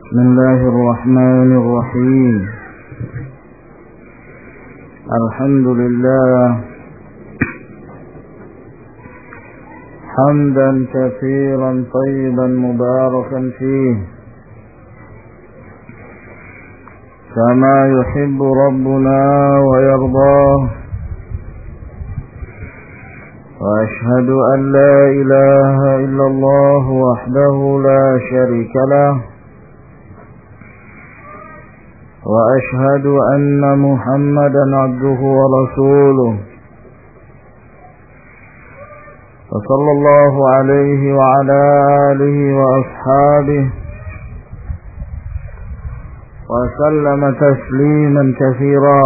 بسم الله الرحمن الرحيم. الحمد لله حمدا كثيرا طيبا مباركا فيه كما يحب ربنا ويرضاه، وأشهد أن لا إله إلا الله وحده لا شريك له، وأشهد أن محمدا عبده ورسوله، وصلى الله عليه وعلى آله وأصحابه وسلم تسليما كثيرا.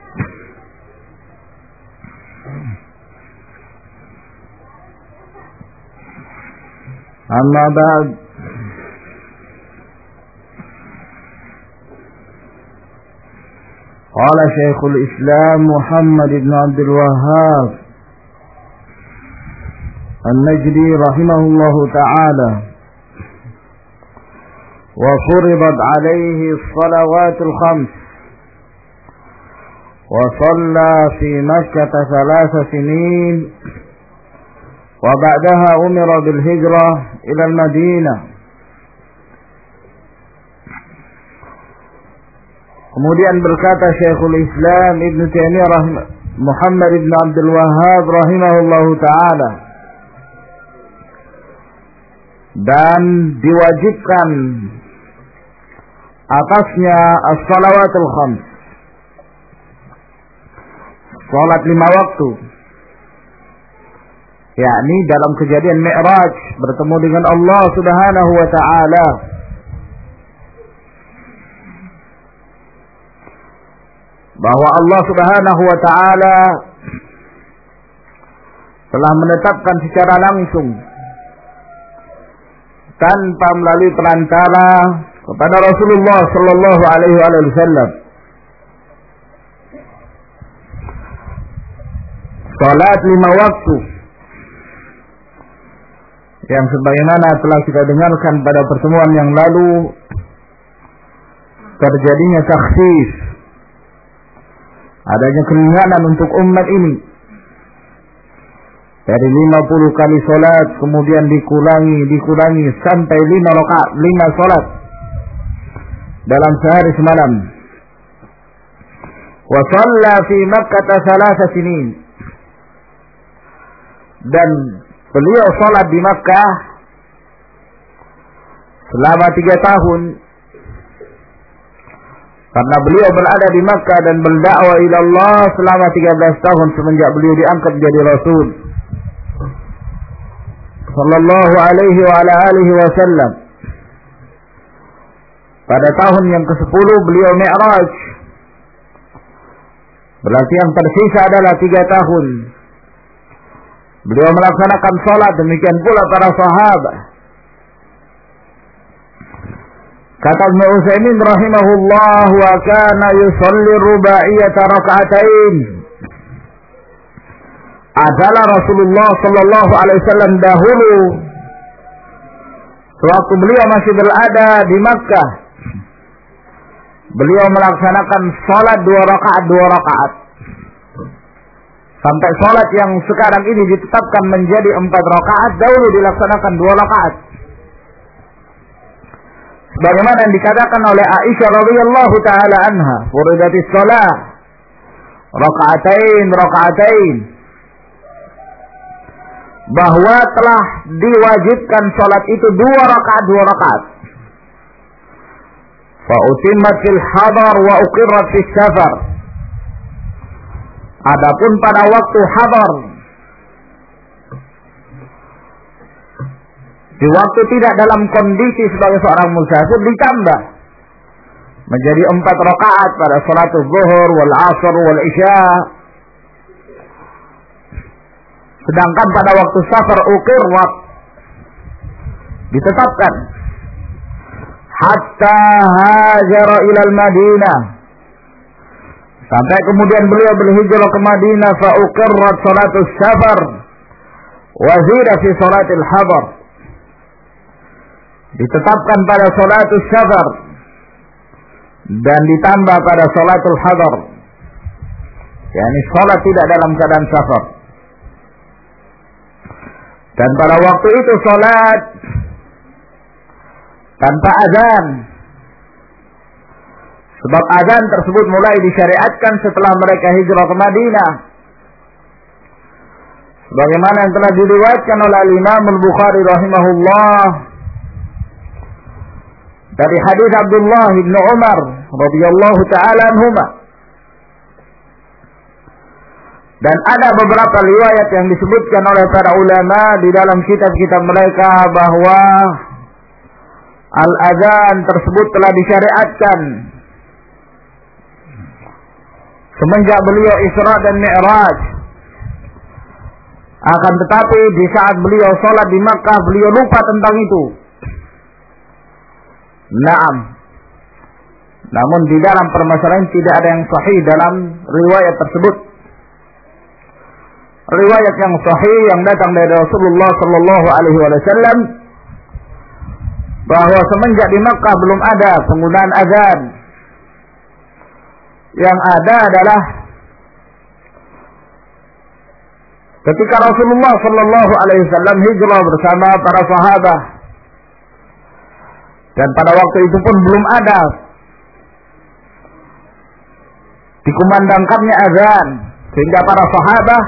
أما بعد، قال شيخ الإسلام محمد بن عبد الوهاب النجدي رحمه الله تعالى: وفرضت عليه الصلوات الخمس، وصلى في مكة 3 سنين، وبعدها أمر بالهجرة إلى المدينة. Kemudian berkata Syekhul Islam Ibn Taimiyah Muhammad Ibn Abdul Wahhab rahimahullahu ta'ala, dan diwajibkan atasnya as-salawatul khams, salat 5 waktu, yakni dalam kejadian Mi'raj bertemu dengan Allah Subhanahu wa ta'ala. Bahwa Allah Subhanahu wa ta'ala telah menetapkan secara langsung tanpa melalui perantara kepada Rasulullah sallallahu alaihi wasallam salat 5 waktu, yang sebagaimana telah kita dengarkan pada pertemuan yang lalu, terjadinya takhsis, adanya keringanan untuk umat ini dari 50 kali salat, kemudian dikurangi sampai 5 rakaat, 5 salat dalam sehari semalam. Wa shalla fi Makkah 3 sinin, dan beliau salat di Makkah selama 3 tahun, karena beliau berada di Makkah dan berdakwah ila Allah selama 13 tahun semenjak beliau diangkat menjadi Rasul sallallahu alaihi wa ala alihi wasallam. Pada tahun yang ke-10 beliau Mi'raj, berarti yang tersisa adalah 3 tahun beliau melaksanakan salat, demikian pula para sahabat. Kata Ibnu Utsaimin rahimahullah, wa kana yusalli rubaiyata raka'atain. Adalah Rasulullah sallallahu alaihi wasallam dahulu sewaktu beliau masih berada di Makkah, beliau melaksanakan salat 2 rakaat, sampai salat yang sekarang ini ditetapkan menjadi 4 rakaat, dahulu dilaksanakan 2 rakaat. Sebagaimana yang dikatakan oleh Aisyah radhiyallahu taala anha, furidatis shalah raka'atain, bahwa telah diwajibkan salat itu 2 rakaat. Fa utimmat fil hadar wa uqirrat fis safar. Adapun pada waktu hadar, di waktu tidak dalam kondisi sebagai seorang musafir, ditambah menjadi 4 rakaat pada salatul zuhur wal asr wal isya. Sedangkan pada waktu safar uqirrat, ditetapkan hatta hajara ilal Madinah, sampai kemudian beliau berhijrah ke Madinah. Fa uqirrat salatus safar wa zida fi salatil hadar, ditetapkan pada salatul safar dan ditambah pada salatul hadar, yakni salat tidak dalam keadaan safar. Dan pada waktu itu salat tanpa azan, sebab azan tersebut mulai disyariatkan setelah mereka hijrah ke Madinah, sebagaimana yang telah diriwayatkan oleh Imam Al-Bukhari rahimahullah dari hadis Abdullah bin Umar radhiyallahu taala anhuma. Dan ada beberapa riwayat yang disebutkan oleh para ulama di dalam kitab-kitab mereka bahwa al-adzan tersebut telah disyariatkan semenjak beliau Isra dan Mi'raj. Akan tetapi di saat beliau sholat di Makkah, beliau lupa tentang itu. Naam. Namun di dalam permasalahan tidak ada yang sahih dalam riwayat tersebut. Riwayat yang sahih yang datang dari Rasulullah sallallahu alaihi wasallam bahwa semenjak di Makkah belum ada penggunaan azan. Yang ada adalah ketika Rasulullah sallallahu alaihi wasallam hijrah bersama para sahabat, dan pada waktu itu pun belum ada dikumandangkannya azan, sehingga para sahabat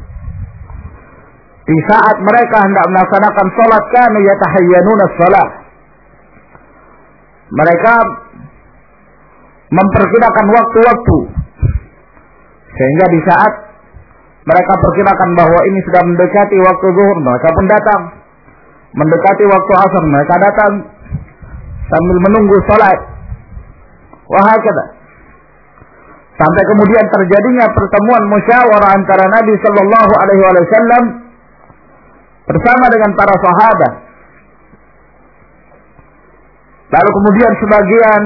di saat mereka hendak melaksanakan salat kanu yatahayyanuna shalah, mereka memperkirakan waktu-waktu, sehingga di saat mereka perkirakan bahwa ini sudah mendekati waktu zuhur, mereka pun datang. Mendekati waktu asar, mereka datang sambil menunggu salat. Wahakadha. Sampai kemudian terjadinya pertemuan musyawarah antara Nabi sallallahu alaihi wasallam bersama dengan para sahabat. Lalu kemudian sebagian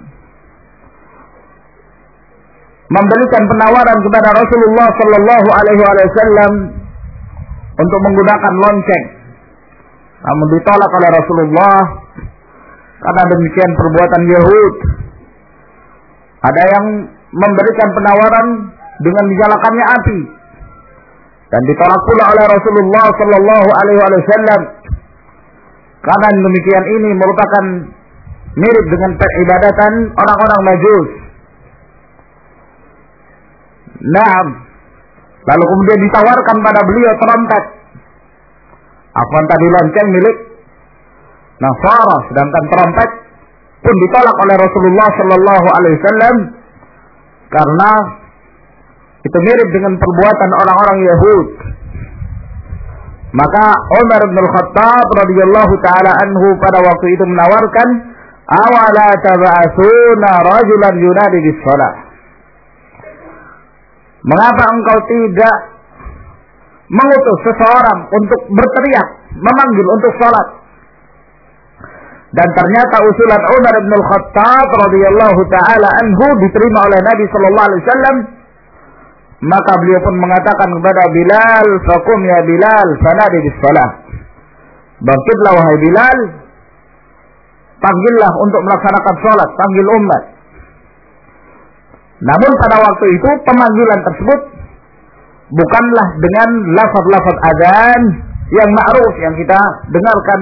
memberikan penawaran kepada Rasulullah sallallahu alaihi wasallam untuk menggunakan lonceng. Namun ditolak oleh Rasulullah karena demikian perbuatan Yahud. Ada yang memberikan penawaran dengan dinyalakannya api, dan ditolak pula oleh Rasulullah sallallahu alaihi wasallam karena demikian ini merupakan mirip dengan peribadatan orang-orang Majus. Naam. Lalu kemudian ditawarkan pada beliau trompet. Afwan tadi lonceng milik Nasara, sedangkan trompet pun ditolak oleh Rasulullah sallallahu alaihi wasallam karena itu mirip dengan perbuatan orang-orang Yahud. Maka Umar bin Al-Khattab radhiyallahu taala anhu pada waktu itu menawarkan, "Awala tab'atsuna rajulan yunadi bis-shalah?" Mengapa engkau tidak mengutus seseorang untuk berteriak, memanggil untuk salat? Dan ternyata usulan Umar bin Al-Khattab radhiyallahu taala anhu diterima oleh Nabi sallallahu alaihi wasallam. Maka beliau pun mengatakan kepada Bilal, "Faqum ya Bilal, fanadi bis-shalah." Bangkitlah wahai Bilal, panggillah untuk melaksanakan salat, panggil umat. Namun pada waktu itu pemanggilan tersebut bukanlah dengan lafaz-lafaz adzan yang ma'ruf yang kita dengarkan,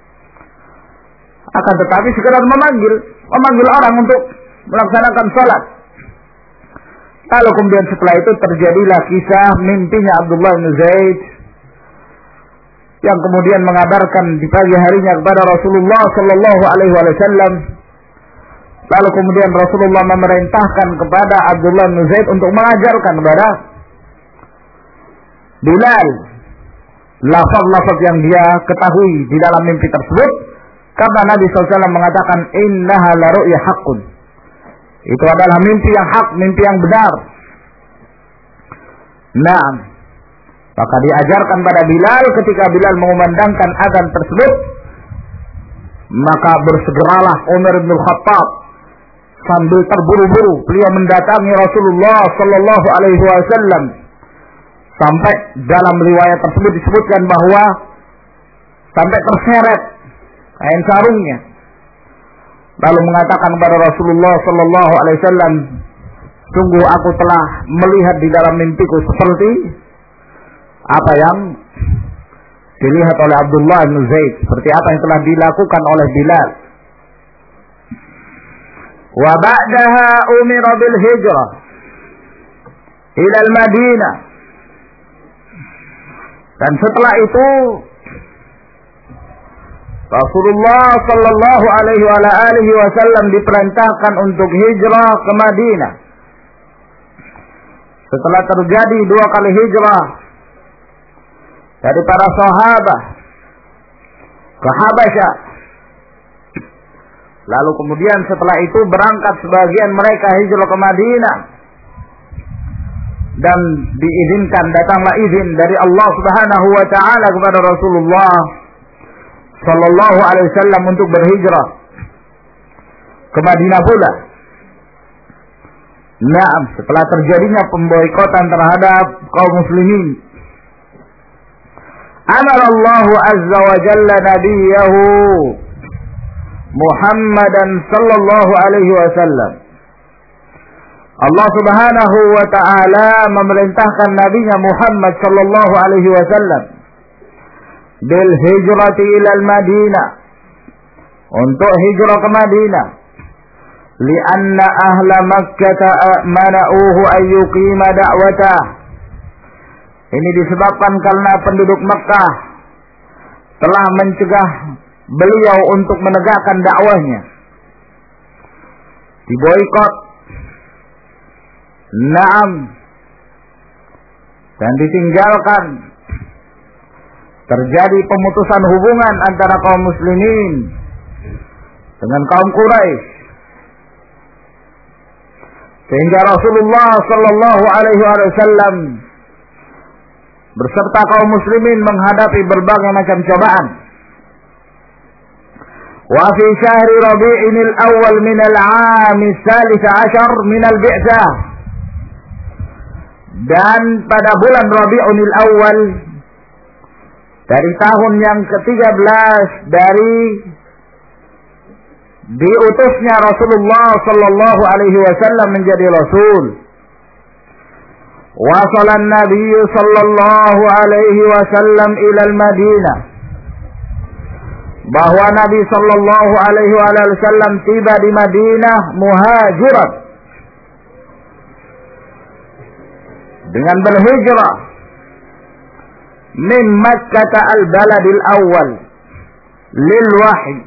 akan tetapi sekedar memanggil orang untuk melaksanakan salat. Lalu kemudian setelah itu terjadilah kisah mimpinya Abdullah bin Zaid yang kemudian mengabarkan di pagi harinya kepada Rasulullah sallallahu alaihi wasallam. Lalu kemudian Rasulullah memerintahkan kepada Abdullah bin Zaid untuk mengajarkan kepada Bilal lafaz-lafaz yang dia ketahui di dalam mimpi tersebut, karena Nabi SAW mengatakan innaha la ru'ya haqqun. Itu adalah mimpi yang hak, mimpi yang benar. Naam. Maka diajarkan pada Bilal ketika Bilal mengumandangkan azan tersebut, maka bersegeralah Umar bin Khattab sambil terburu-buru beliau mendatangi Rasulullah sallallahu alaihi wasallam. Sampai dalam riwayat tersebut disebutkan bahwa sampai terseret kain sarungnya. lalu mengatakan kepada Rasulullah sallallahu alaihi wasallam, sungguh aku telah melihat di dalam mimpiku seperti apa yang dilihat oleh Abdullah bin Zaid, seperti apa yang telah dilakukan oleh Bilal. Wa ba'daha umira bil hijrah ila al-Madinah. Dan setelah itu Rasulullah sallallahu alaihi wasallam diperintahkan untuk hijrah ke Madinah. Setelah terjadi 2 kali hijrah dari para sahabat ke Habasyah, lalu kemudian setelah itu berangkat sebagian mereka hijrah ke Madinah, dan diizinkan, datanglah izin dari Allah Subhanahu wa taala kepada Rasulullah sallallahu alaihi wasallam untuk berhijrah ke Madinah pula. Naam, setelah terjadinya pemboikotan terhadap kaum muslimin, amar Allah azza wa jalla nabiyahu Muhammadan sallallahu alaihi wasallam. Allah Subhanahu wa taala memerintahkan nabinya Muhammad sallallahu alaihi wasallam bil hijrati ila al-Madinah, untuk hijrah ke Madinah, lianna ahla Makkah mana'uhu an yuqima da'watah. Ini disebabkan karena penduduk Makkah telah mencegah beliau untuk menegakkan dakwahnya, diboikot, naam, dan ditinggalkan. Terjadi pemutusan hubungan antara kaum muslimin dengan kaum Quraisy, sehingga Rasulullah sallallahu alaihi wasallam berserta kaum muslimin menghadapi berbagai macam cobaan. Wa fi syahri Rabi'il awal min al-'am ats-tsalits 'ashar min al-bi'tsah, dan pada bulan Rabi'ul Awal dari tahun yang ke-13 dari diutusnya Rasulullah sallallahu alaihi wasallam menjadi rasul, wasala an-nabiy sallallahu alaihi wasallam ila al-Madinah, bahwa Nabi sallallahu alaihi wasallam tiba di Madinah muhajiran, dengan berhijrah min Makkah al-baladil awal lil wahyi.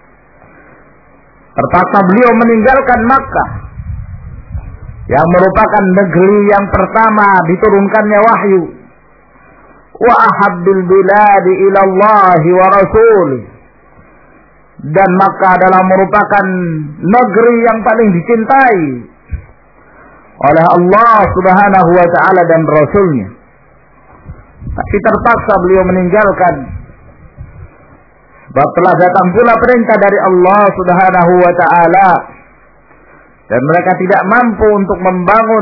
Terpaksa beliau meninggalkan Makkah yang merupakan negeri yang pertama diturunkannya wahyu. Wa ahabbil biladi ila Allah wa rasulih, dan Makkah adalah merupakan negeri yang paling dicintai oleh Allah Subhanahu wa taala dan Rasulnya. Tapi terpaksa beliau meninggalkan, sebab telah datang pula perintah dari Allah Subhanahu wa taala, dan mereka tidak mampu untuk membangun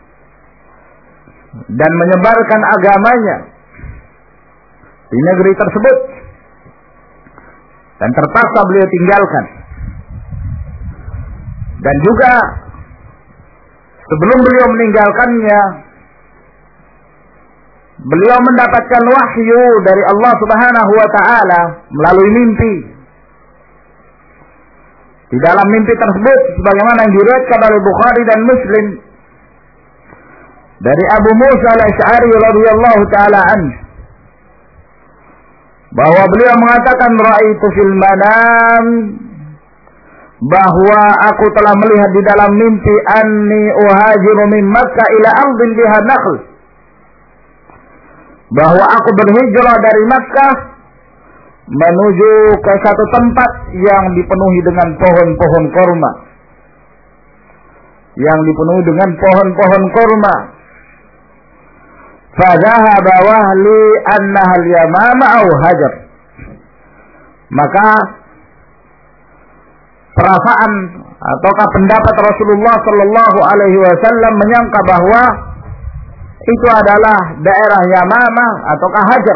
dan menyebarkan agamanya di negeri tersebut, dan terpaksa beliau tinggalkan. Dan juga sebelum beliau meninggalkannya, beliau mendapatkan wahyu dari Allah Subhanahu wa taala melalui mimpi. Di dalam mimpi tersebut, sebagaimana yang diriwayatkan oleh Bukhari dan Muslim dari Abu Musa al-Asy'ari radhiyallahu taala anhu, bahwa beliau mengatakan, ra'aitu fil manam, bahwa aku telah melihat di dalam mimpi, anni uhajiru min Makkah ila ardin biha nakhl, bahwa aku berhijrah dari Makkah menuju ke satu tempat yang dipenuhi dengan pohon-pohon kurma, yang dipenuhi dengan pohon-pohon kurma. Fadhahaba wahli annaha al-yamama aw hajar, maka perasaan ataukah pendapat Rasulullah sallallahu alaihi wasallam menyangka bahwa itu adalah daerah Yamamah ataukah Hajar.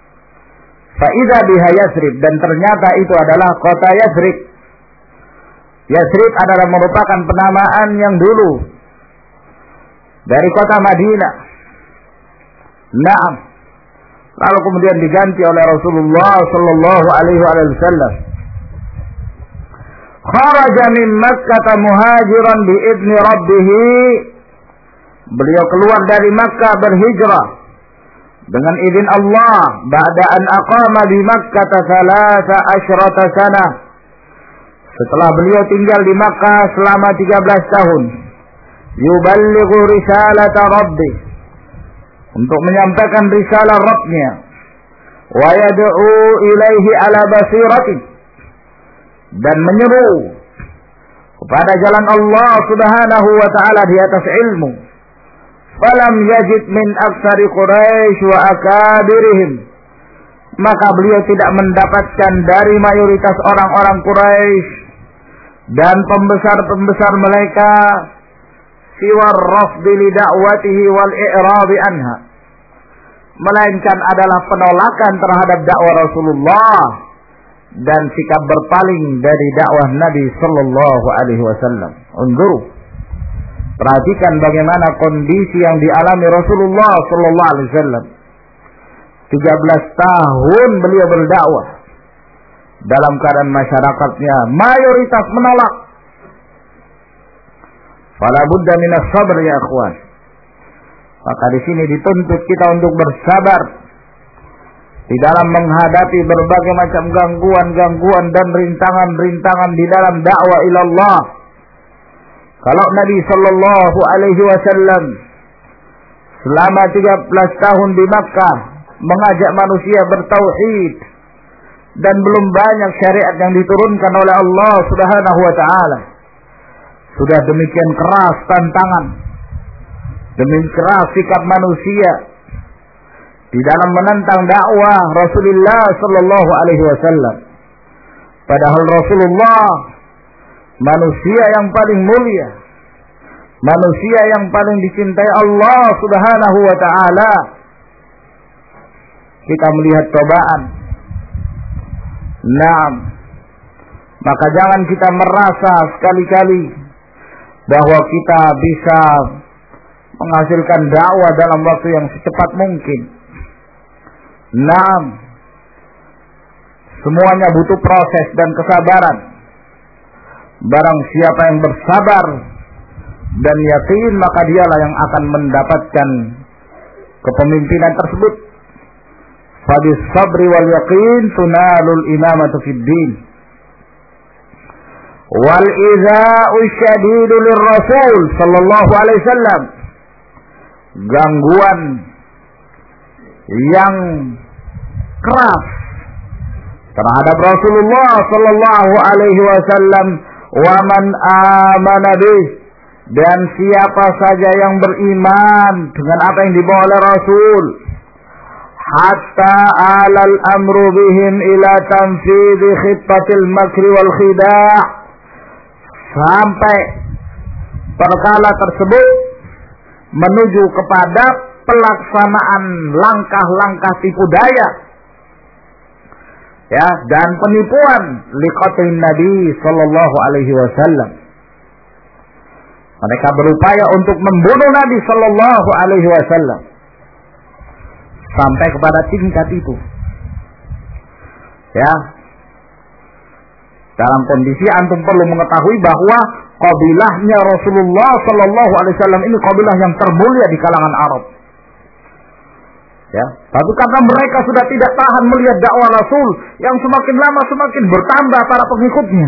Fa idza biha Yasrib, dan ternyata itu adalah kota Yasrib. Yathrib adalah merupakan penamaan yang dulu dari kota Madinah. Naam. Lalu kemudian diganti oleh Rasulullah sallallahu alaihi wasallam. Kharaja min Makkah muhajiran bi idzni rabbih. Beliau keluar dari Makkah berhijrah dengan izin Allah ba'da an aqama di Makkah 13 sana. Setelah beliau tinggal di Makkah selama 13 tahun. Yuballighu risalata rabbih, untuk menyampaikan risalah Rabbnya. Wa yad'u ilaihi ala basirati, dan menyeru kepada jalan Allah subhanahu wa ta'ala di atas ilmu. Falam yajid min aktsari Quraisy wa akabirihim, maka beliau tidak mendapatkan dari mayoritas orang-orang Quraisy dan pembesar-pembesar mereka siwar rafdi li da'watihi wal i'radi anha, melainkan adalah penolakan terhadap dakwah Rasulullah dan sikap berpaling dari dakwah Nabi sallallahu alaihi wasallam. Unzuru, perhatikan bagaimana kondisi yang dialami Rasulullah sallallahu alaihi wasallam. 13 tahun beliau berdakwah dalam keadaan masyarakatnya mayoritas menolak. Fala budda minas sabr ya ikhwan. Maka di sini dituntut kita untuk bersabar di dalam menghadapi berbagai macam gangguan-gangguan dan rintangan-rintangan di dalam dakwah ilallah. Kalau Nabi sallallahu alaihi wasallam selama 13 tahun di Makkah mengajak manusia bertauhid dan belum banyak syariat yang diturunkan oleh Allah Subhanahu wa taala, sudah demikian keras tantangan, demikian keras sikap manusia di dalam menentang dakwah Rasulullah sallallahu alaihi wasallam. Padahal Rasulullah manusia yang paling mulia, manusia yang paling dicintai Allah Subhanahu wa taala. Kita melihat cobaan. Naam. Maka jangan kita merasa sekali-kali bahwa kita bisa menghasilkan dakwah dalam waktu yang secepat mungkin. Naam. Semuanya butuh proses dan kesabaran. Barang siapa yang bersabar dan yakin, maka dialah yang akan mendapatkan kepemimpinan tersebut. Fabis sabri wal yaqin tunalul imamatu fid din. Wal idza'u syadidu lirrasul sallallahu alaihi wasallam. Gangguan yang keras terhadap Rasulullah sallallahu alaihi wasallam wa man amana bih, dan siapa saja yang beriman dengan apa yang dibawa oleh Rasul, hatta alal amru bihim ila tanfidhi khittatil makri wal khida', sampai perkara tersebut menuju kepada pelaksanaan langkah-langkah tipu daya, ya, dan penipuan liqatin Nabi sallallahu alaihi wasallam. Mereka berupaya untuk membunuh Nabi sallallahu alaihi wasallam sampai kepada tingkat itu. Ya. Dalam kondisi antum perlu mengetahui bahwa kabilahnya Rasulullah sallallahu alaihi wasallam ini kabilah yang termulia di kalangan Arab. Ya, tapi karena mereka sudah tidak tahan melihat dakwah Rasul yang semakin lama semakin bertambah para pengikutnya.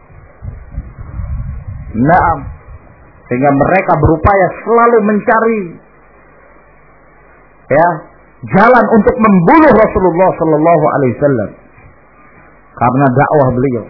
Naam. Sehingga mereka berupaya selalu mencari, ya, jalan untuk membunuh Rasulullah sallallahu alaihi wasallam karena dakwah beliau.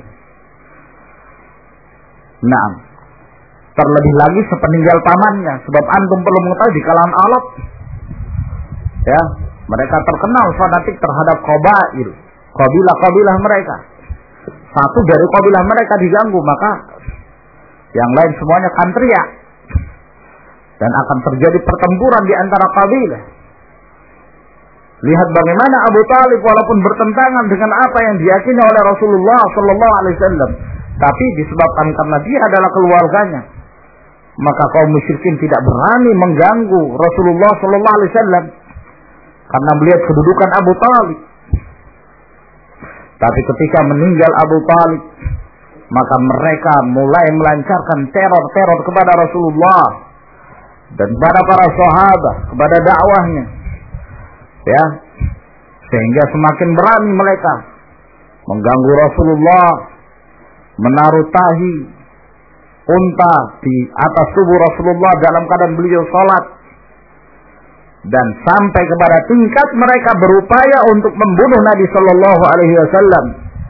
Naam. Terlebih lagi sepeninggal pamannya, sebab antum perlu mengetahui di kalangan Arab, ya, mereka terkenal fanatik terhadap qabail, kabilah-kabilah mereka. Satu dari kabilah mereka diganggu, maka yang lain semuanya akan teriak dan akan terjadi pertempuran di antara kabilah. Lihat bagaimana Abu Talib walaupun bertentangan dengan apa yang diyakini oleh Rasulullah sallallahu alaihi wasallam, tapi disebabkan karena dia adalah keluarganya, maka kaum musyrikin tidak berani mengganggu Rasulullah sallallahu alaihi wasallam karena melihat kedudukan Abu Talib. Tapi ketika meninggal Abu Talib, maka mereka mulai melancarkan teror-teror kepada Rasulullah dan kepada para sahabat, kepada dakwahnya, ya, sehingga semakin berani mereka mengganggu Rasulullah, menaruh tahi unta di atas tubuh Rasulullah dalam keadaan beliau salat, dan sampai kepada tingkat mereka berupaya untuk membunuh Nabi sallallahu alaihi wasallam.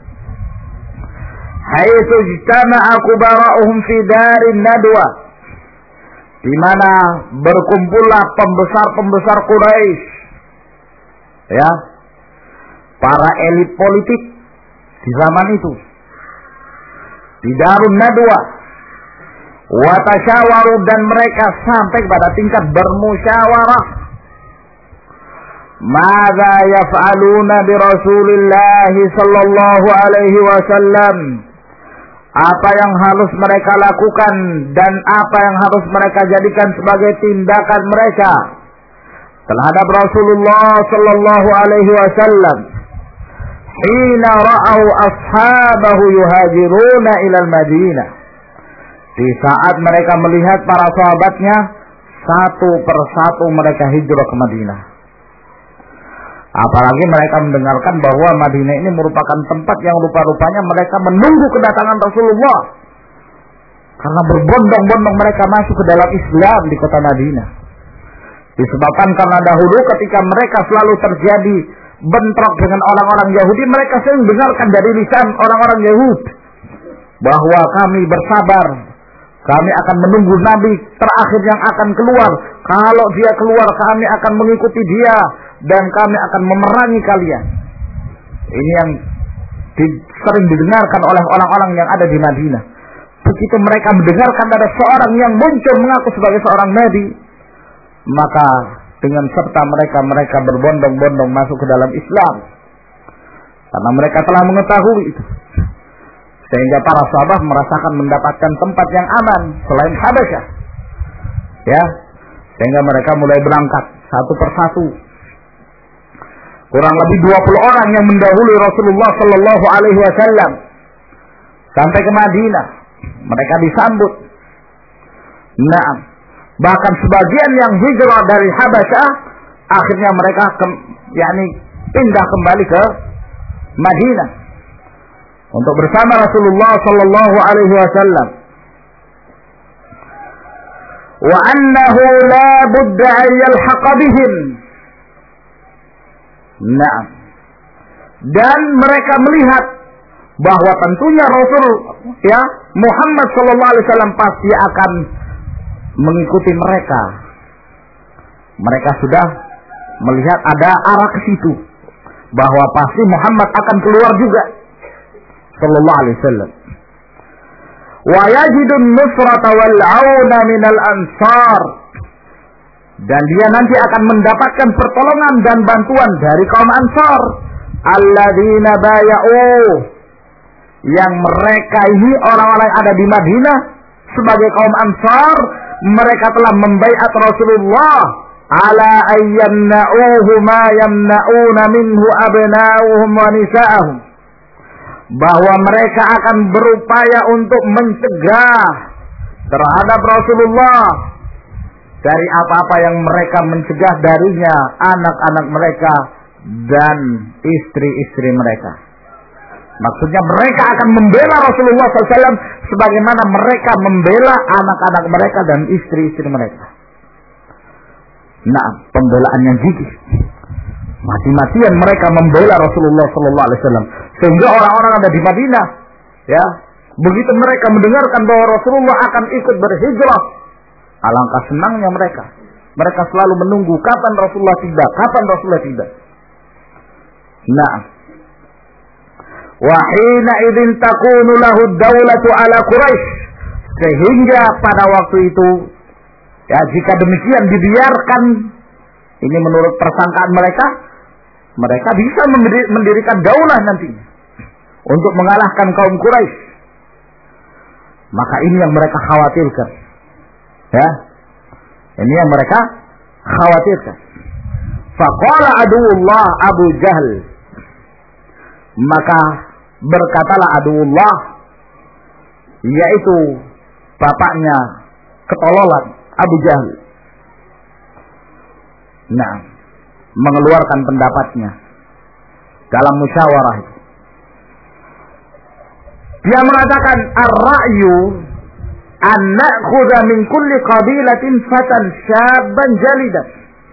Haitsu ijtama'a kubara'uhum fi darin nadwa, di mana berkumpullah pembesar-pembesar Quraisy, ya, para elit politik di zaman itu, di Darun Nadwa, wa tasyawaru, dan mereka sampai pada tingkat bermusyawarah. Madza yaf'aluna bi Rasulillah sallallahu alaihi wasallam, apa yang harus mereka lakukan dan apa yang harus mereka jadikan sebagai tindakan mereka terhadap Rasulullah sallallahu alaihi wasallam hina ra'au ashabahu yuhajiruna ila al-Madinah, di saat mereka melihat para sahabatnya satu persatu mereka hijrah ke Madinah. Apalagi mereka mendengarkan bahwa Madinah ini merupakan tempat yang rupa-rupanya mereka menunggu kedatangan Rasulullah, karena berbondong-bondong mereka masuk ke dalam Islam di kota Madinah. Disebabkan karena dahulu ketika mereka selalu terjadi bentrok dengan orang-orang Yahudi, mereka sering dengarkan dari lisan orang-orang Yahudi bahwa kami bersabar, kami akan menunggu Nabi terakhir yang akan keluar. Kalau dia keluar, kami akan mengikuti dia dan kami akan memerangi kalian. Ini yang sering didengarkan oleh orang-orang yang ada di Madinah. Begitu mereka mendengarkan ada seorang yang muncul mengaku sebagai seorang Nabi, maka dengan serta mereka berbondong-bondong masuk ke dalam Islam, karena mereka telah mengetahui itu. Sehingga para sahabat merasakan mendapatkan tempat yang aman selain Habasyah, ya, sehingga mereka mulai berangkat satu persatu. Kurang lebih 20 orang yang mendahului Rasulullah sallallahu alaihi wasallam sampai ke Madinah. Mereka disambut. Nah, bahkan sebagian yang hijrah dari Habasyah akhirnya mereka pindah kembali ke Madinah untuk bersama Rasulullah sallallahu alaihi wasallam. Wa annahu la budda an yalhaqa bihim. Nah, dan mereka melihat bahwa tentunya Rasul, ya, Muhammad sallallahu alaihi wasallam pasti akan mengikuti mereka. Mereka sudah melihat ada arah ke situ, bahwa pasti Muhammad akan keluar juga sallallahu alaihi wasallam. Wa yajidun nusrata wal auna minal ansar, dan dia nanti akan mendapatkan pertolongan dan bantuan dari kaum Ansar, alladzina bay'u, yang mereka ini orang-orang yang ada di Madinah sebagai kaum Ansar, mereka telah membaiat Rasulullah ala ayyamna'uhu ma yamna'una minhu abna'uhum wa nisa'ahum, bahwa mereka akan berupaya untuk mencegah terhadap Rasulullah dari apa-apa yang mereka mencegah darinya anak-anak mereka dan istri-istri mereka. Maksudnya mereka akan membela Rasulullah SAW sebagaimana mereka membela anak-anak mereka dan istri-istri mereka. Nah, pembelaan yang gigih. Mati-matian mereka membela Rasulullah SAW, sehingga orang-orang ada di Madinah, ya, begitu mereka mendengarkan bahwa Rasulullah akan ikut berhijrah, alangkah senangnya mereka. Mereka selalu menunggu kapan Rasulullah tiba, kapan Rasulullah tiba. Nah, wa hina idzin takunu lahu daulatu ala Quraisy, sehingga pada waktu itu, ya, jika demikian dibiarkan, ini menurut persangkaan mereka, mereka bisa mendirikan daulah nanti untuk mengalahkan kaum Quraisy. Maka ini yang mereka khawatirkan. Ya. Ini yang mereka khawatirkan. Faqala aduwullah Abu Jahal. Maka berkatalah aduwullah, yaitu bapaknya ketololan Abu Jahal. Nah, mengeluarkan pendapatnya dalam musyawarah itu. Dia mengatakan ar-ra'yu an na'khudha min kulli qabilatin fatan syabban jalidan.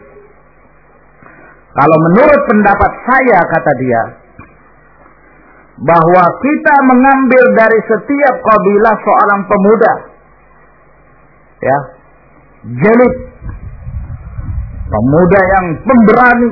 Kalau menurut pendapat saya, kata dia, bahwa kita mengambil dari setiap kabilah seorang pemuda, ya, jalid, pemuda yang pemberani,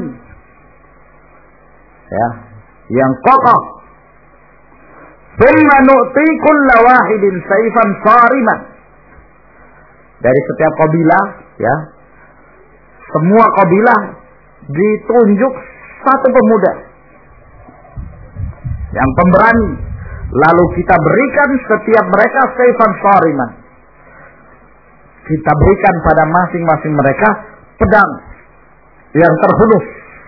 ya, yang kokoh. Thumma nu'ti kulla wahidin sayfan sariman. Dari setiap kabilah, ya, semua kabilah ditunjuk satu pemuda yang pemberani, lalu kita berikan setiap mereka sayfan sariman. Kita berikan pada masing-masing mereka pedang yang terhunus,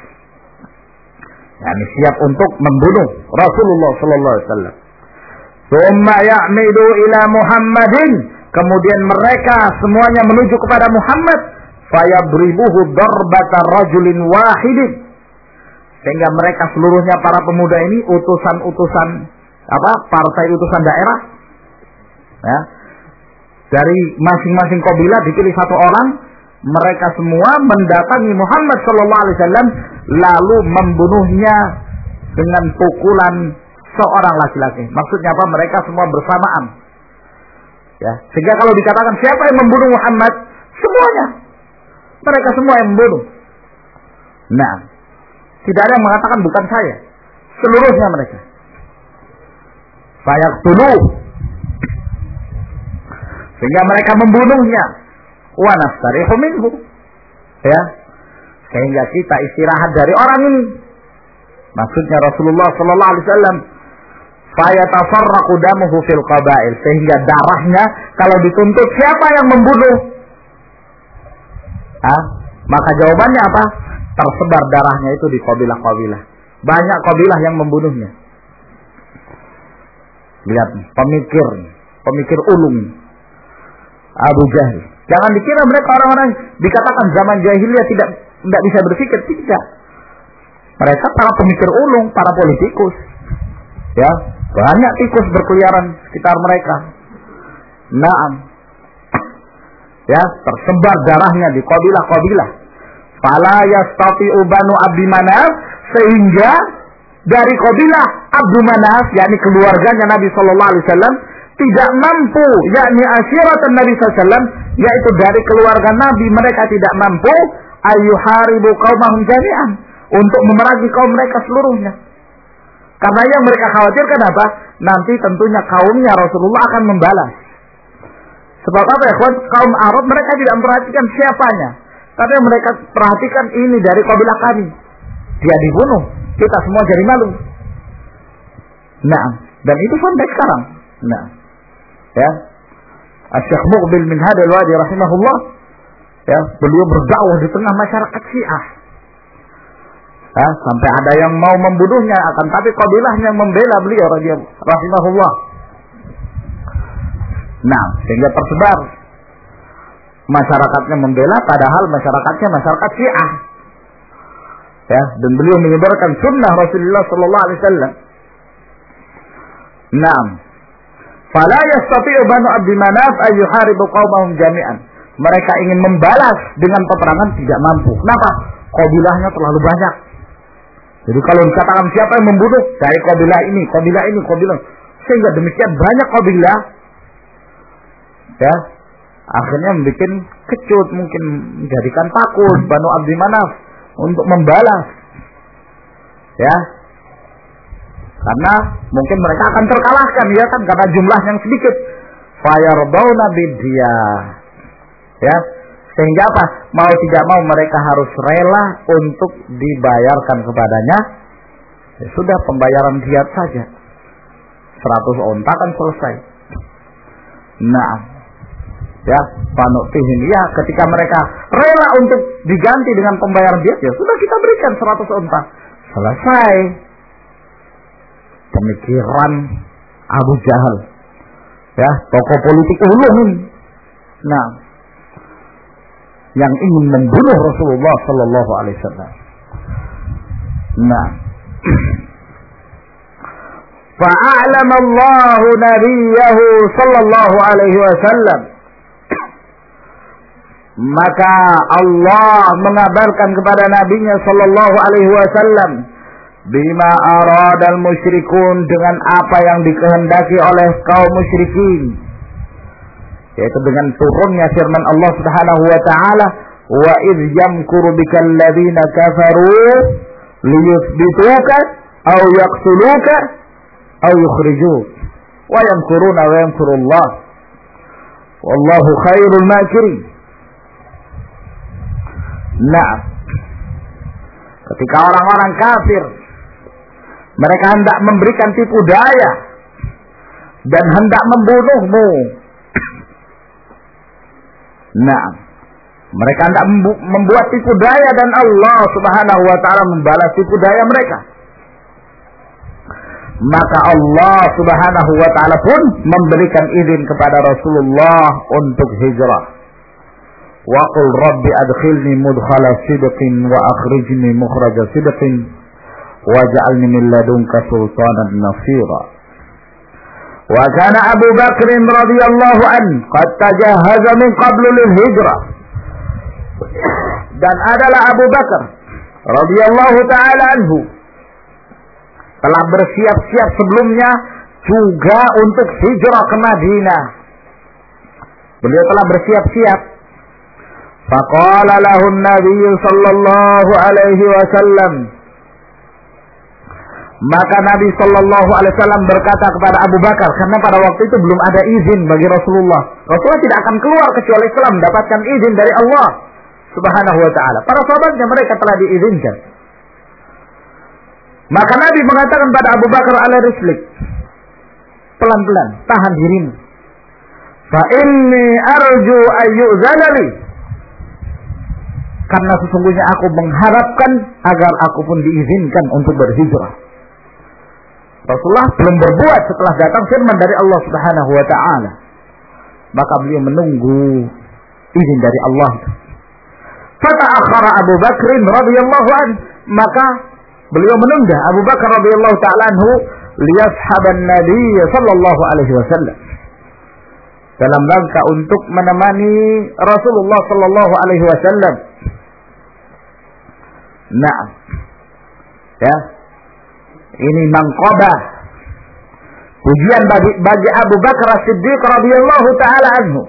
yakni siap untuk membunuh Rasulullah sallallahu alaihi wasallam. Tsumma ya'midu ila Muhammadin, kemudian mereka semuanya menuju kepada Muhammad, fayadribuhu darbata rajulin wahidin, sehingga mereka seluruhnya para pemuda ini utusan-utusan partai utusan daerah, ya, dari masing-masing kabilah dipilih satu orang. Mereka semua mendatangi Muhammad sallallahu alaihi wasallam lalu membunuhnya dengan pukulan seorang laki-laki. Maksudnya apa? Mereka semua bersamaan. Ya, sehingga kalau dikatakan siapa yang membunuh Muhammad, semuanya. Mereka semua yang membunuh. Nah, tidak ada yang mengatakan bukan saya. Seluruhnya mereka. Fayaqtuluh. Sehingga mereka membunuhnya. Wa nastarihu minhu. Ya. Sehingga kita istirahat dari orang ini. Maksudnya Rasulullah sallallahu alaihi wasallam, fayatafarraqu damuhu fil qabail, sehingga darahnya kalau dituntut siapa yang membunuh? Maka jawabannya apa? Tersebar darahnya itu di kabilah-kabilah. Banyak kabilah yang membunuhnya. Lihat, pemikir ulung Abu Jahal. Jangan dikira mereka orang-orang dikatakan zaman jahiliyah tidak bisa berpikir, tidak. Mereka para pemikir ulung, para politikus. Ya, banyak tikus berkeliaran sekitar mereka. Naam. Ya, tersebar darahnya di kabilah-kabilah. Fala yastati'u banu Abdi Manaf, sehingga dari kabilah Abdu Manaf, yakni keluarganya Nabi sallallahu alaihi wasallam, tidak mampu, yakni asyiratan Nabi sallallahu alaihi wasallam, yaitu dari keluarga Nabi, mereka tidak mampu ayyuharibu qaumahum jami'an, untuk memerangi kaum mereka seluruhnya. Karena yang mereka khawatirkan apa? Nanti tentunya kaumnya Rasulullah akan membalas. Sebab apa ya, kaum Arab mereka tidak memperhatikan siapanya, tapi mereka perhatikan ini dari kabilah kami. Dia dibunuh, kita semua jadi malu. Nah, dan itu sampai sekarang. Nah, ya, Syekh Muqbil min Hadal Wadi rahimahullah, ya, beliau berdakwah di tengah masyarakat Syiah. Ya, sampai ada yang mau membunuhnya, akan tapi kabilahnya membela beliau rahimahullah. Nah, sehingga tersebar masyarakatnya membela, padahal masyarakatnya masyarakat Syiah. Ya, dan beliau menyebarkan sunnah Rasulullah sallallahu alaihi wasallam. Naam. Fala yastati'u banu Abdi Manaf ay yuharibu qaumahum jami'an. Mereka ingin membalas dengan peperangan, tidak mampu. Kenapa? Kabilahnya terlalu banyak. Jadi kalau dikatakan siapa yang membunuh, dari kabilah ini, sehingga demikian banyak kabilah, ya, akhirnya membuat kecut, mungkin menjadikan takut Banu Abdi Manaf untuk membalas, ya, karena mungkin mereka akan terkalahkan, ya kan, karena jumlah yang sedikit. Fayardawna bidiyah, ya, sehingga apa? Mau tidak mau mereka harus rela untuk dibayarkan kepadanya. Ya sudah, pembayaran diat saja. 100 onta kan selesai. Nah, ya, fanu'tihim, ya, ketika mereka rela untuk diganti dengan pembayaran diat, ya sudah kita berikan 100 unta. Selesai. Pemikiran Abu Jahal, ya, tokoh politik ulung. Nah, yang ingin membunuh Rasulullah sallallahu alaihi wasallam. Nah, fa'alama Allah nabiyahu sallallahu alaihi wasallam, maka Allah mengabarkan kepada nabinya sallallahu alaihi wasallam bima aradal musyrikun, dengan apa yang dikehendaki oleh kaum musyrikin, yaitu dengan turunnya firman Allah Subhanahu wa taala, wa idh yamkuru bikal ladzina kafaru liyuthbituka aw yaqtuluka aw yukhrijuk wa yamkuruna wa yamkurullah wallahu khairul makirin. Nah, ketika orang-orang kafir mereka hendak memberikan tipu daya dan hendak membunuhmu, nah, mereka hendak membuat tipu daya dan Allah Subhanahu wa taala membalas tipu daya mereka. Maka Allah Subhanahu wa taala pun memberikan izin kepada Rasulullah untuk hijrah. Wa qul rabbi adkhilni mudkhala sidqin wa akhrijni mukhraja sidqin waj'alni min ladunka sultanan nasira. Wa kana Abu Bakr radhiyallahu anhu qad tajahaza min qablu lil hijrah. Dan adalah Abu Bakar radhiyallahu taala anhu telah bersiap-siap sebelumnya juga untuk hijrah ke Madinah. Beliau telah bersiap-siap. Faqala lahu an-nabiy sallallahu alaihi wasallam, maka Nabi sallallahu alaihi wasallam berkata kepada Abu Bakar, karena pada waktu itu belum ada izin bagi Rasulullah. Rasulullah tidak akan keluar kecuali setelah mendapatkan izin dari Allah Subhanahu wa taala. Para sahabatnya mereka telah diizinkan. Maka Nabi mengatakan pada Abu Bakar, ala rislik, pelan-pelan, tahan dirimu. Fa inni arju ayyuzana li, karena sesungguhnya aku mengharapkan agar aku pun diizinkan untuk berhijrah. Rasulullah belum berbuat setelah datang firman dari Allah Subhanahu wa taala. Maka beliau menunggu izin dari Allah. Fata'akhkhara Abu Bakr radhiyallahu anhu, maka beliau menunda Abu Bakar radhiyallahu taala anhu liyashaban Nabi sallallahu alaihi wasallam, dalam rangka untuk menemani Rasulullah sallallahu alaihi wasallam. Nah, ya, ini mangqabah, pujian bagi Abu Bakar As-Siddiq radhiyallahu taala anhu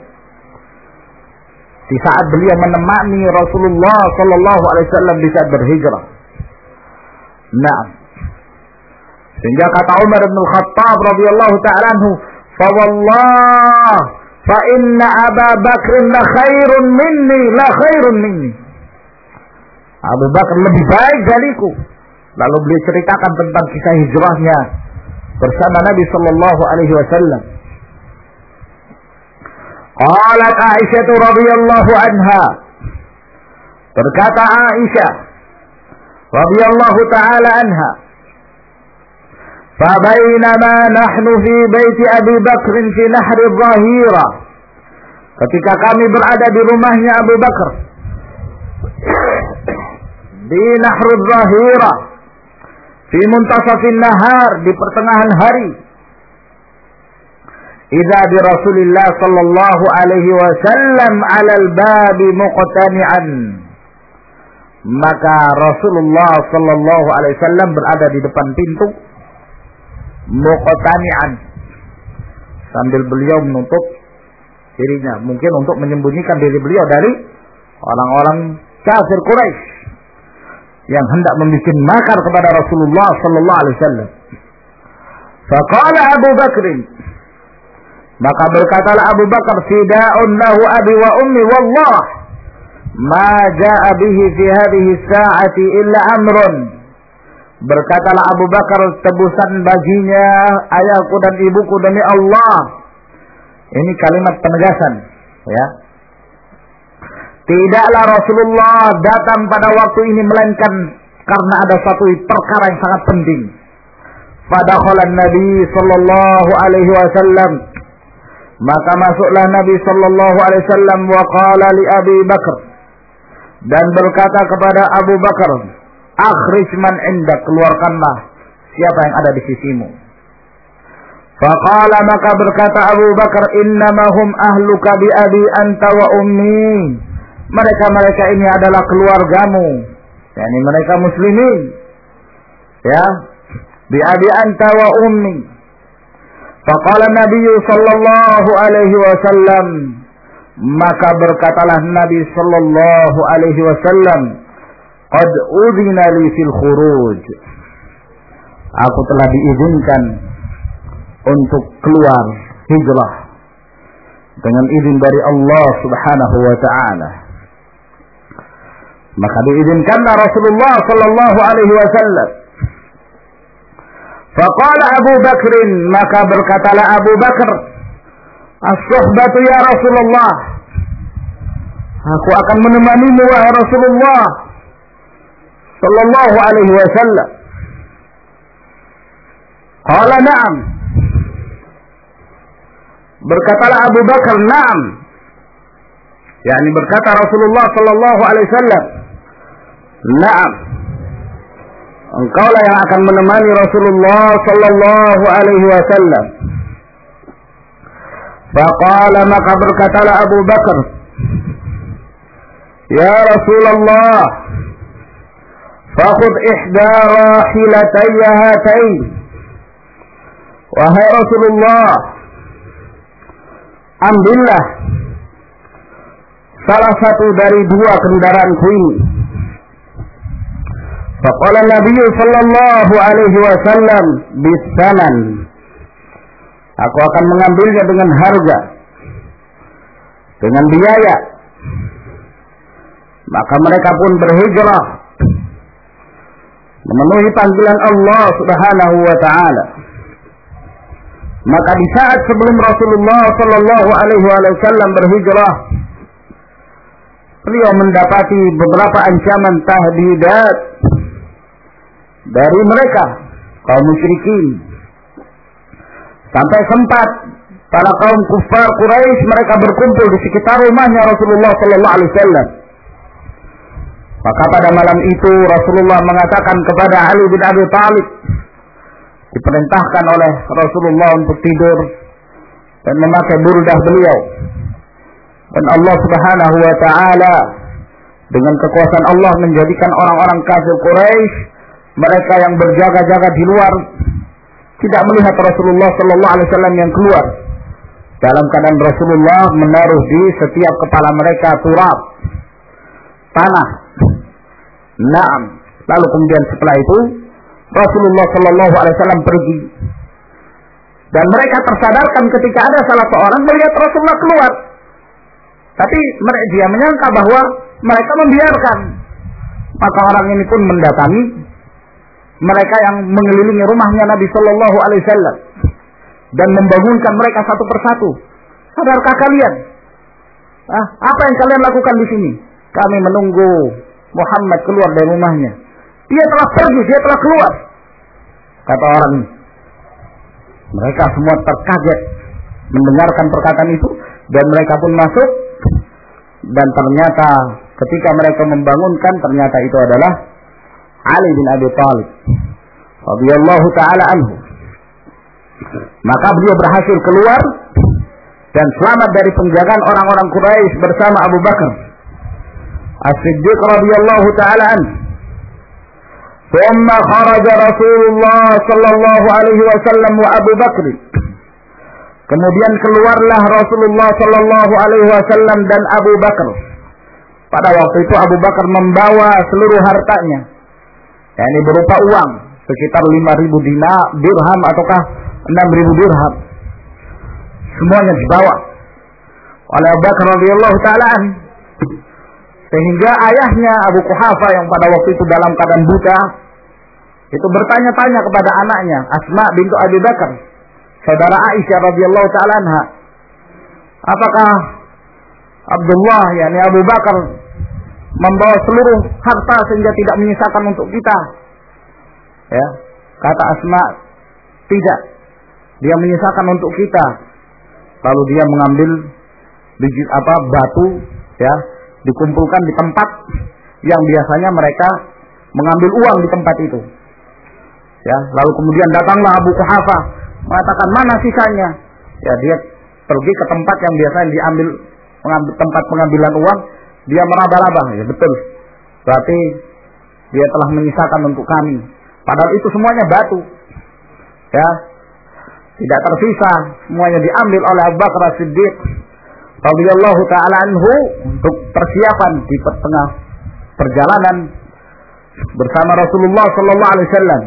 di saat beliau menemani Rasulullah sallallahu alaihi wasallam di saat berhijrah. Nah, sehingga kata Umar bin Khattab radhiyallahu taala anhu, "Fa wallah fa inna Abu Bakr la khairun minni." Abu Bakar lebih baik dariku. Lalu beliau ceritakan tentang kisah hijrahnya bersama Nabi sallallahu alaihi wasallam. Qalat Aisyah radhiyallahu anha, berkata Aisyah radhiyallahu taala anha, fa bainama nahnu fi baiti Abi Bakr fi nahr adh-dhahira, ketika kami berada di rumahnya Abu Bakar di nahr adh-dhahira, fi muntasafin nahar, di pertengahan hari, idza bi Rasulillah sallallahu alaihi wasallam 'ala al-babi muqtani'an, maka Rasulullah sallallahu alaihi wasallam berada di depan pintu muqtani'an, sambil beliau menutup dirinya, mungkin untuk menyembunyikan diri beliau dari orang-orang kafir Quraisy yang hendak membuat makar kepada Rasulullah sallallahu alaihi wasallam. Faqala Abu Bakr, maka berkatalah Abu Bakar, fida'un lahu abi wa ummi wallah ma ja'a bihi fi hadhihi sa'ati illa amrun. Berkatalah Abu Bakar, tebusan baginya ayahku dan ibuku demi Allah, Ini kalimat penegasan, ya. Tidaklah Rasulullah datang pada waktu ini melainkan karena ada satu perkara yang sangat penting. Fadakhalan Nabi sallallahu alaihi wasallam, maka masuklah Nabi sallallahu alaihi wasallam wa qala li Abi Bakar, dan berkata kepada Abu Bakar, akhrij man indak, keluarkanlah siapa yang ada di sisimu. Faqala, maka berkata Abu Bakar, innamahum ahluka bi abi anta wa ummi, mereka ini adalah keluargamu, yakni mereka muslimin, ya, bi abi anta wa ummi. Faqala Nabi sallallahu alaihi wasallam, maka berkatalah Nabi sallallahu alaihi wasallam, qad udhina li fil khuruj, aku telah diizinkan untuk keluar hijrah dengan izin dari Allah Subhanahu wa taala. Maka diizinkanlah Rasulullah sallallahu alaihi wasallam. Faqala Abu Bakr, maka berkatalah Abu Bakar, as-suhbatu ya Rasulullah, aku akan menemanimu wahai Rasulullah sallallahu alaihi wasallam. Qala na'am, berkatalah Abu Bakar, na'am, yakni berkata Rasulullah sallallahu alaihi wasallam, na'am, engkaulah yang akan menemani Rasulullah sallallahu alaihi wasallam. Faqala, maka berkatalah Abu Bakar, ya Rasulullah, fakhudh ihda rahilatayya hatain, wahai Rasulullah, ambillah salah satu dari dua kendaraanku ini. Faqala Nabi sallallahu alaihi wasallam, bisaman, aku akan mengambilnya dengan harga, dengan biaya. Maka mereka pun berhijrah memenuhi panggilan Allah Subhanahu wa taala. Maka di saat sebelum Rasulullah sallallahu alaihi wasallam berhijrah, beliau mendapati beberapa ancaman tahdidat dari mereka kaum musyrikin. Sampai sempat para kaum kufar Quraisy mereka berkumpul di sekitar rumahnya Rasulullah sallallahu alaihi wasallam. Maka pada malam itu Rasulullah mengatakan kepada Ali bin Abi Thalib, diperintahkan oleh Rasulullah untuk tidur dan memakai burdah beliau. Dan Allah Subhanahu wa taala dengan kekuasaan Allah menjadikan orang-orang kafir Quraisy, mereka yang berjaga-jaga di luar, tidak melihat Rasulullah sallallahu alaihi wasallam yang keluar. Dalam keadaan Rasulullah menaruh di setiap kepala mereka turab, tanah. Naam. Lalu kemudian setelah itu Rasulullah sallallahu alaihi wasallam pergi. Dan mereka tersadarkan ketika ada salah seorang melihat Rasulullah keluar. Tapi dia menyangka bahwa mereka membiarkan. Maka orang ini pun mendatangi mereka yang mengelilingi rumahnya Nabi sallallahu alaihi wasallam dan membangunkan mereka satu persatu. Sadarkah kalian? Apa yang kalian lakukan di sini? Kami menunggu Muhammad keluar dari rumahnya. Dia telah pergi, dia telah keluar. Kata orang ini. Mereka semua terkaget mendengarkan perkataan itu dan mereka pun masuk. Dan ternyata ketika mereka membangunkan, ternyata itu adalah Ali bin Abi Thalib radhiyallahu taala anhu. Maka beliau berhasil keluar dan selamat dari penjagaan orang-orang Quraisy bersama Abu Bakar As-Siddiq radhiyallahu taala anhu. Thumma kharaja Rasulullah sallallahu alaihi wasallam wa Abu Bakr. Kemudian keluarlah Rasulullah sallallahu alaihi wasallam dan Abu Bakar. Pada waktu itu Abu Bakar membawa seluruh hartanya, yakni berupa uang sekitar 5.000 dirham ataukah 6.000 dirham. Semuanya dibawa oleh Abu Bakar radhiyallahu taala anhu. Sehingga ayahnya Abu Quhafa yang pada waktu itu dalam keadaan buta itu bertanya-tanya kepada anaknya Asma bintu Abi Bakar, saudara Aisyah radhiyallahu taala anha, Apakah Abdullah, yakni Abu Bakar, membawa seluruh harta sehingga tidak menyisakan untuk kita? Ya, kata Asma, tidak. Dia menyisakan untuk kita. Lalu dia mengambil batu, ya, dikumpulkan di tempat yang biasanya mereka mengambil uang di tempat itu. Ya, lalu kemudian datanglah Abu Quhafah mengatakan, mana sisanya? Ya, dia pergi ke tempat yang biasanya mengambil tempat pengambilan uang, dia meraba-raba, ya betul. Berarti dia telah menyisakan untuk kami. Padahal itu semuanya batu. Ya. Tidak tersisa, semuanya diambil oleh Abu Bakar As-Siddiq radhiyallahu taala anhu untuk persiapan di tengah perjalanan bersama Rasulullah sallallahu alaihi wasallam.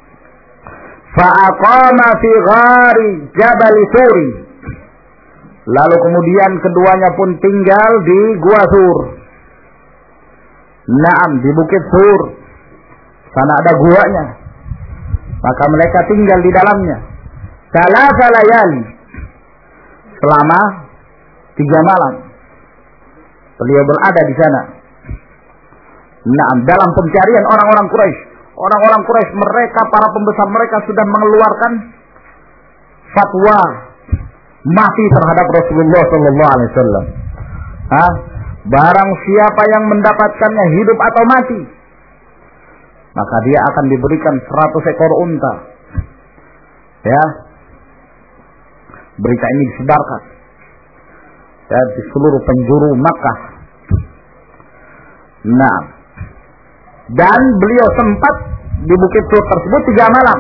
Fa'aqama fi ghari Jabal Turi. Lalu kemudian keduanya pun tinggal di Gua Tur. Naam, di Bukit Tur. Sana ada guanya. Maka mereka tinggal di dalamnya. Salasa layali. Selama 3 malam. Beliau berada di sana. Naam, dalam pencarian orang-orang Quraisy. Orang-orang Quraisy, mereka, para pembesar mereka sudah mengeluarkan fatwa mati terhadap Rasulullah sallallahu alaihi wasallam. Barang siapa yang mendapatkannya hidup atau mati, maka dia akan diberikan 100 ekor unta. Ya. Berita ini disebarkan ya, di seluruh penjuru Makkah. Nah, dan beliau sempat di Bukit Tur tersebut 3 malam.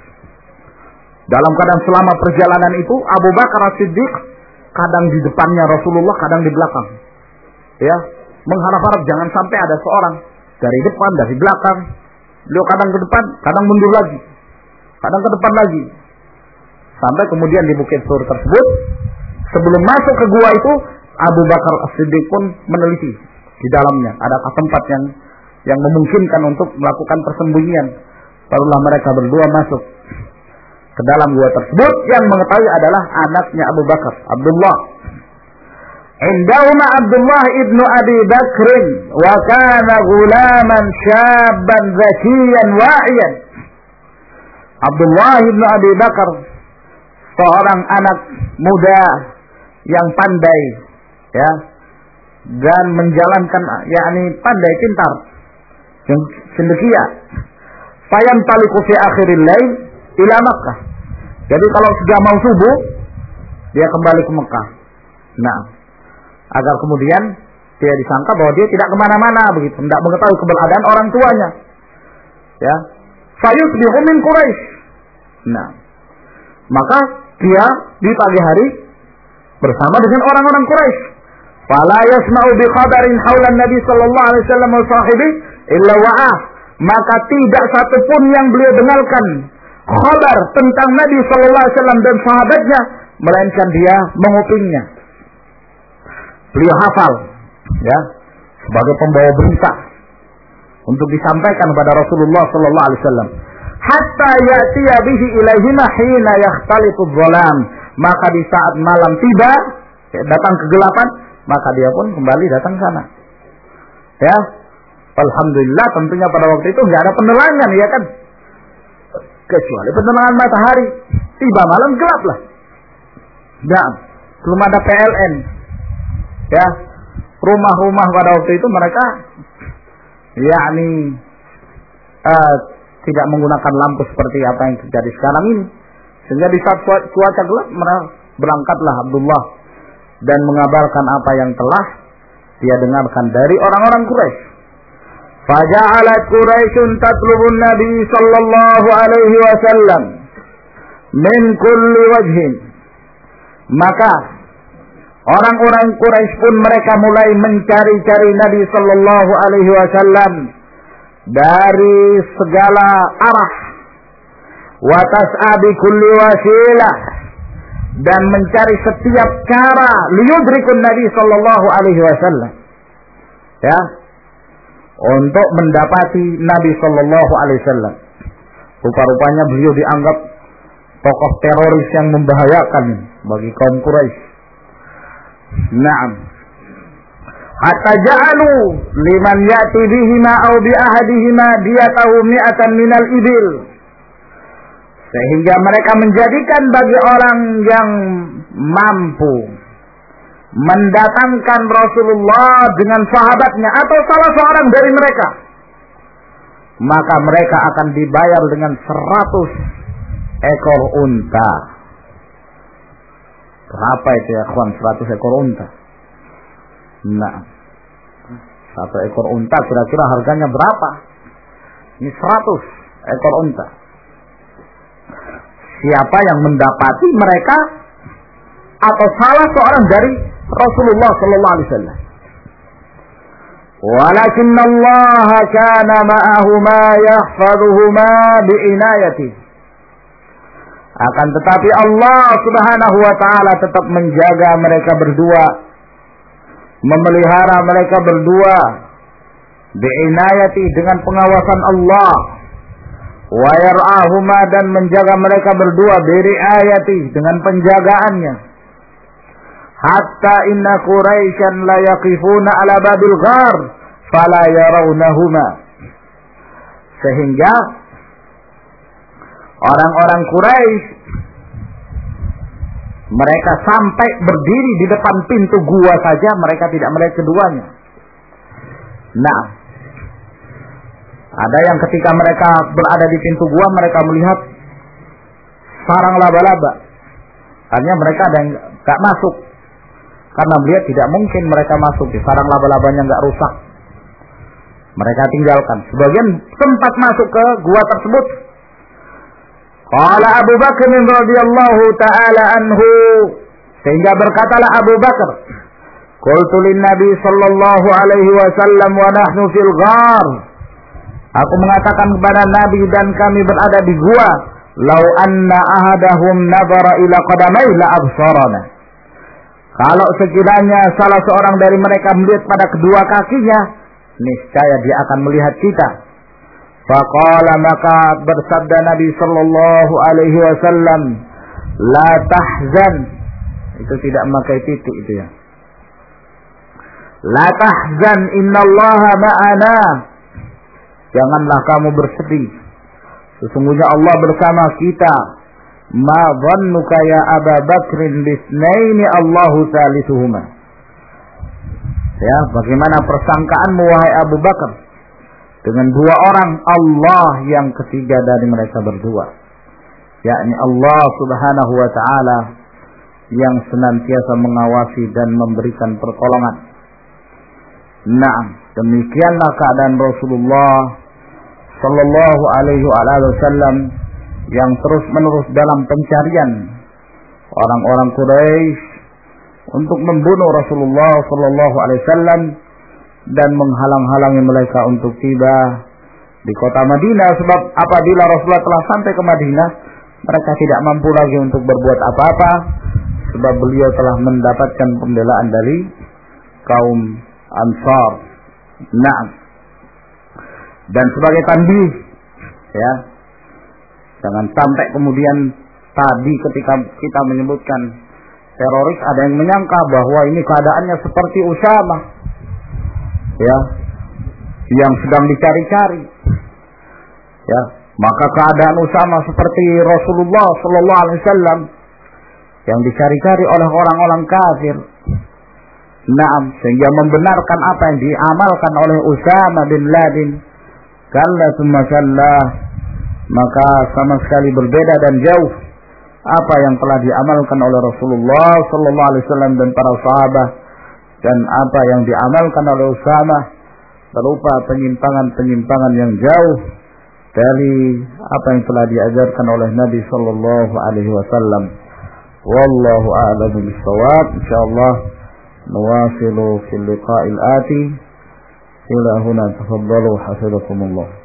Dalam keadaan selama perjalanan itu Abu Bakar As-Siddiq kadang di depannya Rasulullah, kadang di belakang. Ya, mengharap-harap jangan sampai ada seorang dari depan, dari belakang. Beliau kadang ke depan, kadang mundur lagi. Kadang ke depan lagi. Sampai kemudian di Bukit Tur tersebut, sebelum masuk ke gua itu, Abu Bakar As-Siddiq pun meneliti di dalamnya adakah tempat yang memungkinkan untuk melakukan persembunyian. Barulah mereka berdua masuk ke dalam gua tersebut, yang mengetahui adalah anaknya Abu Bakar, Abdullah. Indahuma Abdullah ibnu Abi Bakr wa kana ghulaman syabban zakiyan wa'iyan. Abdullah ibnu Abi Bakar, seorang anak muda yang pandai, ya, dan menjalankan, yakni pandai, pintar, yang cendekia. Fayam taliku fi akhiril lail ila Makkah. Jadi kalau sudah mau subuh, dia kembali ke Mekah. Nah, agar kemudian dia disangka bahwa dia tidak kemana-mana begitu, tidak mengetahui keberadaan orang tuanya. Ya, fayusbihu min Quraisy. Nah, maka dia di pagi hari bersama dengan orang-orang Quraisy. Fala yasma'u bi khabarin haula Nabi sallallahu alaihi wasallam wa sahibi illa wa'ah. Maka tidak satupun yang beliau dengarkan khabar tentang Nabi sallallahu alaihi wasallam dan sahabatnya melainkan dia mengupingnya. Beliau hafal, ya, sebagai pembawa berita untuk disampaikan kepada Rasulullah sallallahu alaihi wasallam. Hatta ya'tiya bihi ilaihima hina yakhtalitu dhalam. Maka di saat malam tiba, datang kegelapan, maka dia pun kembali datang sana. Ya, alhamdulillah, tentunya pada waktu itu nggak ada penerangan, ya kan? Kecuali penerangan matahari. Tiba malam gelap lah. Dan belum ada PLN. Ya, rumah-rumah pada waktu itu mereka, yakni tidak menggunakan lampu seperti apa yang terjadi sekarang ini. Sehingga di saat cuaca gelap, berangkatlah Abdullah dan mengabarkan apa yang telah dia dengarkan dari orang-orang Quraisy. Faja'alat Quraisyun tatlubun Nabi sallallahu alaihi wasallam min kulli wajhin. Maka orang-orang Quraisy pun mereka mulai mencari-cari Nabi sallallahu alaihi wasallam dari segala arah. Wa tas'a bi kulli wasilah, dan mencari setiap cara liyudrikun Nabi sallallahu alaihi wasallam. Ya, untuk mendapati Nabi sallallahu alaihi wasallam. Rupa-rupanya beliau dianggap tokoh teroris yang membahayakan bagi kaum Quraisy. Naam. Hatta ja'alu liman ya'ti bihima aw bi ahadihima diyatahu mi'atan minal ibil. Sehingga mereka menjadikan bagi orang yang mampu mendatangkan Rasulullah dengan sahabatnya atau salah seorang dari mereka, maka mereka akan dibayar dengan 100 ekor unta. Berapa itu ya kawan, 100 ekor unta? Nah, 1 ekor unta kira-kira harganya berapa? Ini 100 ekor unta. Siapa yang mendapati mereka atau salah seorang dari Rasulullah sallallahu alaihi wasallam. Walakinna Allah kana ma'ahuma yahfazuhuma bi'inayati. Akan tetapi Allah Subhanahu wa taala tetap menjaga mereka berdua, memelihara mereka berdua bi'inayati, dengan pengawasan Allah. Wa yar'ahuma, dan menjaga mereka berdua biriayati, dengan penjagaannya. Hatta inna Quraisyan la yaqifuna ala babil ghar fala yarawnahuma. Sehingga orang-orang Quraisy mereka sampai berdiri di depan pintu gua saja mereka tidak melihat keduanya. Nah, ada yang ketika mereka berada di pintu gua mereka melihat sarang laba-laba. Artinya mereka ada yang enggak masuk. Karena melihat tidak mungkin mereka masuk, di sarang laba-labanya enggak rusak. Mereka tinggalkan. Sebagian sempat masuk ke gua tersebut. Qala Abu Bakar radhiyallahu taala anhu, sehingga berkatalah Abu Bakar, qultu lin Nabi sallallahu alaihi wasallam wa nahnu fil ghar. Aku mengatakan kepada Nabi dan kami berada di gua, lau anna ahadahum nadhara ila qadamai la absarana. Kalau sekiranya salah seorang dari mereka melihat pada kedua kakinya, niscaya dia akan melihat kita. Faqala, maka bersabda Nabi sallallahu alaihi wasallam, la tahzan. Itu tidak memakai titik itu ya. La tahzan, innallaha ma'ana. Janganlah kamu bersedih, sesungguhnya Allah bersama kita. Ma dhannuka ya Aba Bakrin bisnaini Allahu salisuhuma. Ya, bagaimana persangkaanmu wahai Abu Bakar dengan dua orang Allah yang ketiga dari mereka berdua, yakni Allah Subhanahu wa taala yang senantiasa mengawasi dan memberikan pertolongan. Nah, demikianlah keadaan Rasulullah sallallahu alaihi wasallam yang terus-menerus dalam pencarian orang-orang Quraisy untuk membunuh Rasulullah sallallahu alaihi wasallam dan menghalang-halangi mereka untuk tiba di kota Madinah. Sebab apabila Rasulullah telah sampai ke Madinah, mereka tidak mampu lagi untuk berbuat apa-apa, sebab beliau telah mendapatkan pembelaan dari kaum Ansar. Nah, dan sebagai tanbih, ya, jangan sampai kemudian tadi ketika kita menyebutkan teroris ada yang menyangka bahwa ini keadaannya seperti Usama, ya, yang sedang dicari-cari. Ya, maka keadaan Usama seperti Rasulullah sallallahu alaihi wasallam yang dicari-cari oleh orang-orang kafir. Naam, sehingga membenarkan apa yang diamalkan oleh Usama bin Laden. Kalla summa kalla, maka sama sekali berbeda dan jauh apa yang telah diamalkan oleh Rasulullah sallallahu alaihi wasallam dan para sahabat, dan apa yang diamalkan oleh Usama berupa penyimpangan-penyimpangan yang jauh dari apa yang telah diajarkan oleh Nabi sallallahu alaihi wasallam. Wallahu a'lamu bis-shawab. Insyaallah nuwasilu fil liqa'il ati. Ila huna tafaddalu hafizakumullah.